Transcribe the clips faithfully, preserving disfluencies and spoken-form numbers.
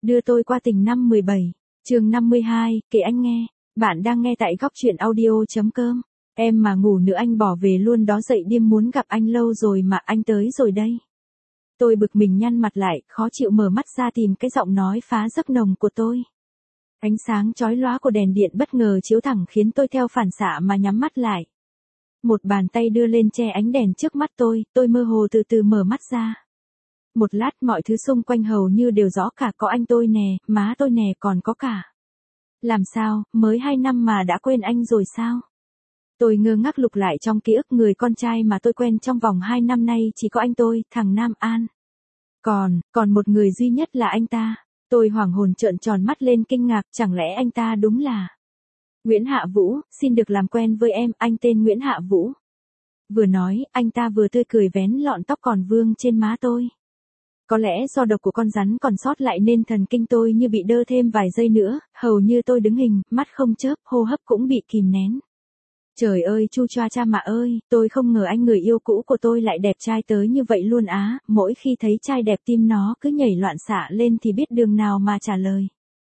Đưa tôi qua tình năm mười bảy, chương năm mươi hai, kể anh nghe. Bạn đang nghe tại góc truyện audio.com. Em mà ngủ nữa anh bỏ về luôn đó, dậy điên muốn gặp anh lâu rồi mà anh tới rồi đây. Tôi bực mình nhăn mặt lại, khó chịu mở mắt ra tìm cái giọng nói phá giấc nồng của tôi. Ánh sáng chói lóa của đèn điện bất ngờ chiếu thẳng khiến tôi theo phản xạ mà nhắm mắt lại. Một bàn tay đưa lên che ánh đèn trước mắt tôi, tôi mơ hồ từ từ mở mắt ra. Một lát mọi thứ xung quanh hầu như đều rõ cả, có anh tôi nè, má tôi nè, còn có cả. Làm sao, mới hai năm mà đã quên anh rồi sao? Tôi ngơ ngác lục lại trong ký ức người con trai mà tôi quen trong vòng hai năm nay chỉ có anh tôi, thằng Nam An. Còn, còn một người duy nhất là anh ta. Tôi hoảng hồn trợn tròn mắt lên kinh ngạc, chẳng lẽ anh ta đúng là Nguyễn Hạ Vũ, xin được làm quen với em, anh tên Nguyễn Hạ Vũ. Vừa nói, anh ta vừa tươi cười vén lọn tóc còn vương trên má tôi. Có lẽ do độc của con rắn còn sót lại nên thần kinh tôi như bị đơ thêm vài giây nữa, hầu như tôi đứng hình, mắt không chớp, hô hấp cũng bị kìm nén. Trời ơi chu choa cha mạ ơi, tôi không ngờ anh người yêu cũ của tôi lại đẹp trai tới như vậy luôn á, mỗi khi thấy trai đẹp tim nó cứ nhảy loạn xạ lên thì biết đường nào mà trả lời.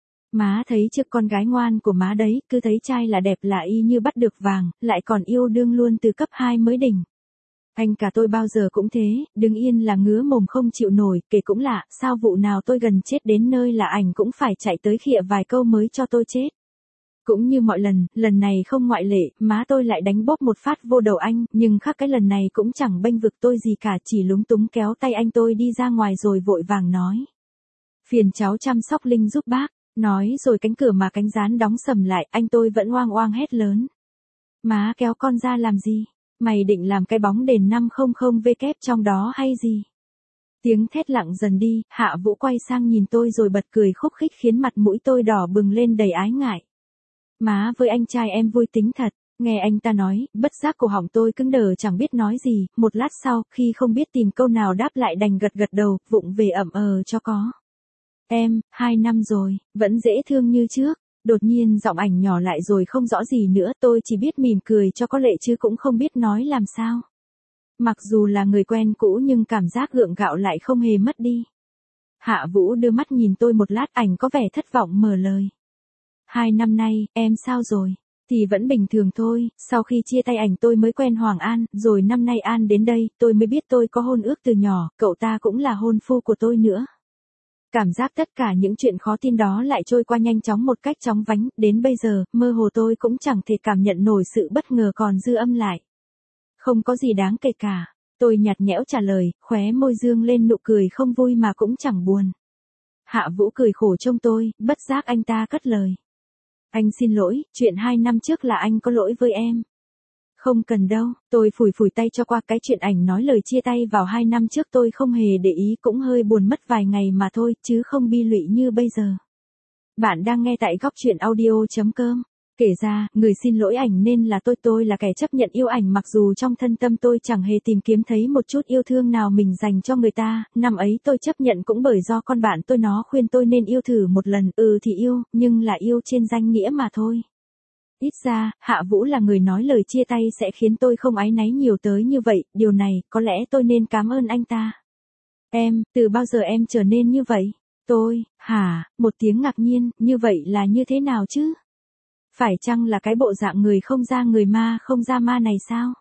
Má thấy trước con gái ngoan của má đấy, cứ thấy trai là đẹp là y như bắt được vàng, lại còn yêu đương luôn từ cấp hai mới đỉnh. Anh cả tôi bao giờ cũng thế, đứng yên là ngứa mồm không chịu nổi, kể cũng lạ, sao vụ nào tôi gần chết đến nơi là ảnh cũng phải chạy tới khịa vài câu mới cho tôi chết. Cũng như mọi lần, lần này không ngoại lệ, má tôi lại đánh bóp một phát vô đầu anh, nhưng khác cái lần này cũng chẳng bênh vực tôi gì cả, chỉ lúng túng kéo tay anh tôi đi ra ngoài rồi vội vàng nói. Phiền cháu chăm sóc Linh giúp bác, nói rồi cánh cửa mà cánh gián đóng sầm lại, anh tôi vẫn oang oang hét lớn. Má kéo con ra làm gì? Mày định làm cái bóng đền năm trăm W trong đó hay gì? Tiếng thét lặng dần đi, Hạ Vũ quay sang nhìn tôi rồi bật cười khúc khích khiến mặt mũi tôi đỏ bừng lên đầy ái ngại. Má với anh trai em vui tính thật, nghe anh ta nói, bất giác cổ họng tôi cứng đờ chẳng biết nói gì, một lát sau, khi không biết tìm câu nào đáp lại đành gật gật đầu, vụng về ậm ờ cho có. Em, hai năm rồi, vẫn dễ thương như trước. Đột nhiên giọng ảnh nhỏ lại rồi không rõ gì nữa, tôi chỉ biết mỉm cười cho có lệ chứ cũng không biết nói làm sao. Mặc dù là người quen cũ nhưng cảm giác gượng gạo lại không hề mất đi. Hạ Vũ đưa mắt nhìn tôi một lát, ảnh có vẻ thất vọng mở lời. Hai năm nay, em sao rồi? Thì vẫn bình thường thôi, sau khi chia tay ảnh tôi mới quen Hoàng An, rồi năm nay An đến đây, tôi mới biết tôi có hôn ước từ nhỏ, cậu ta cũng là hôn phu của tôi nữa. Cảm giác tất cả những chuyện khó tin đó lại trôi qua nhanh chóng một cách chóng vánh, đến bây giờ, mơ hồ tôi cũng chẳng thể cảm nhận nổi sự bất ngờ còn dư âm lại. Không có gì đáng kể cả, tôi nhạt nhẽo trả lời, khóe môi dương lên nụ cười không vui mà cũng chẳng buồn. Hạ Vũ cười khổ trông tôi, bất giác anh ta cất lời. Anh xin lỗi, chuyện hai năm trước là anh có lỗi với em. Không cần đâu, tôi phủi phủi tay cho qua cái chuyện ảnh nói lời chia tay vào hai năm trước tôi không hề để ý, cũng hơi buồn mất vài ngày mà thôi, chứ không bi lụy như bây giờ. Bạn đang nghe tại góc truyện audio.com. Kể ra, người xin lỗi ảnh nên là tôi, tôi là kẻ chấp nhận yêu ảnh mặc dù trong thân tâm tôi chẳng hề tìm kiếm thấy một chút yêu thương nào mình dành cho người ta, năm ấy tôi chấp nhận cũng bởi do con bạn tôi nó khuyên tôi nên yêu thử một lần, ừ thì yêu, nhưng là yêu trên danh nghĩa mà thôi. Ít ra, Hạ Vũ là người nói lời chia tay sẽ khiến tôi không áy náy nhiều tới như vậy, điều này, có lẽ tôi nên cảm ơn anh ta. Em, từ bao giờ em trở nên như vậy? Tôi, hả, một tiếng ngạc nhiên, như vậy là như thế nào chứ? Phải chăng là cái bộ dạng người không ra người ma không ra ma này sao?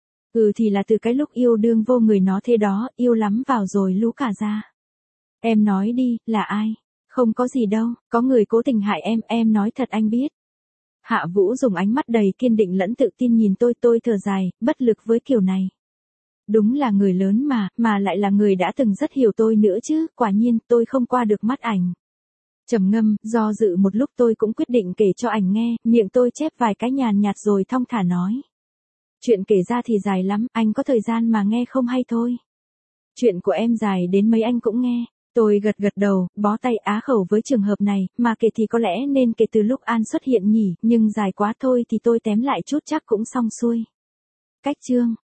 Ừ thì là từ cái lúc yêu đương vô người nó thế đó, yêu lắm vào rồi lú cả ra. Em nói đi, là ai? Không có gì đâu, có người cố tình hại em, em nói thật anh biết. Hạ Vũ dùng ánh mắt đầy kiên định lẫn tự tin nhìn tôi, tôi thở dài, bất lực với kiểu này. Đúng là người lớn mà, mà lại là người đã từng rất hiểu tôi nữa chứ, quả nhiên tôi không qua được mắt ảnh. Trầm ngâm, do dự một lúc tôi cũng quyết định kể cho ảnh nghe, miệng tôi chép vài cái nhàn nhạt rồi thong thả nói. Chuyện kể ra thì dài lắm, anh có thời gian mà nghe không hay thôi. Chuyện của em dài đến mấy anh cũng nghe. Tôi gật gật đầu, bó tay á khẩu với trường hợp này, mà kể thì có lẽ nên kể từ lúc An xuất hiện nhỉ, nhưng dài quá thôi thì tôi tém lại chút chắc cũng xong xuôi. Cách chương.